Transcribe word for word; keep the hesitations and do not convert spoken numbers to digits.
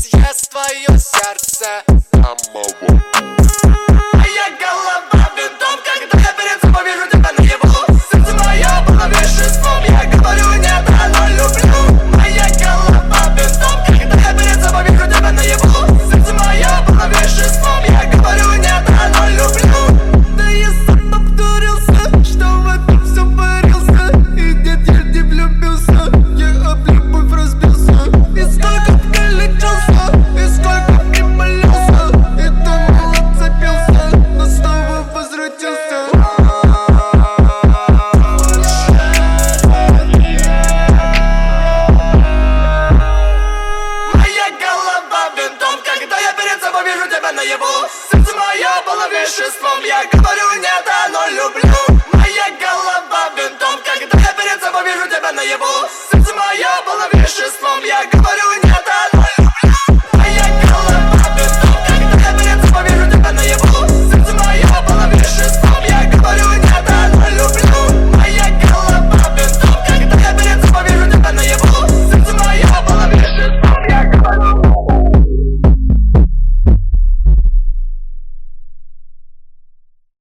съест твое сердце. Моя голова винтом, когда я перед собой вижу тебя наяву. Сердце мое было веществом, я говорю нет, оно люблю. Моя голова винтом, когда я перед собой вижу тебя наяву. Сердце мое было веществом, я говорю нет, оно люблю. Да я сам повторился, что в этом все парился. И нет, я не влюбился, я об любовь разбился. И сколько мне лечился, и сколько мне молился, и думал отцепился, но снова возвратился. Моя голова винтом, когда я перед собой вижу тебя наяву. Сердце мое было веществом, я говорю нет, оно люблю.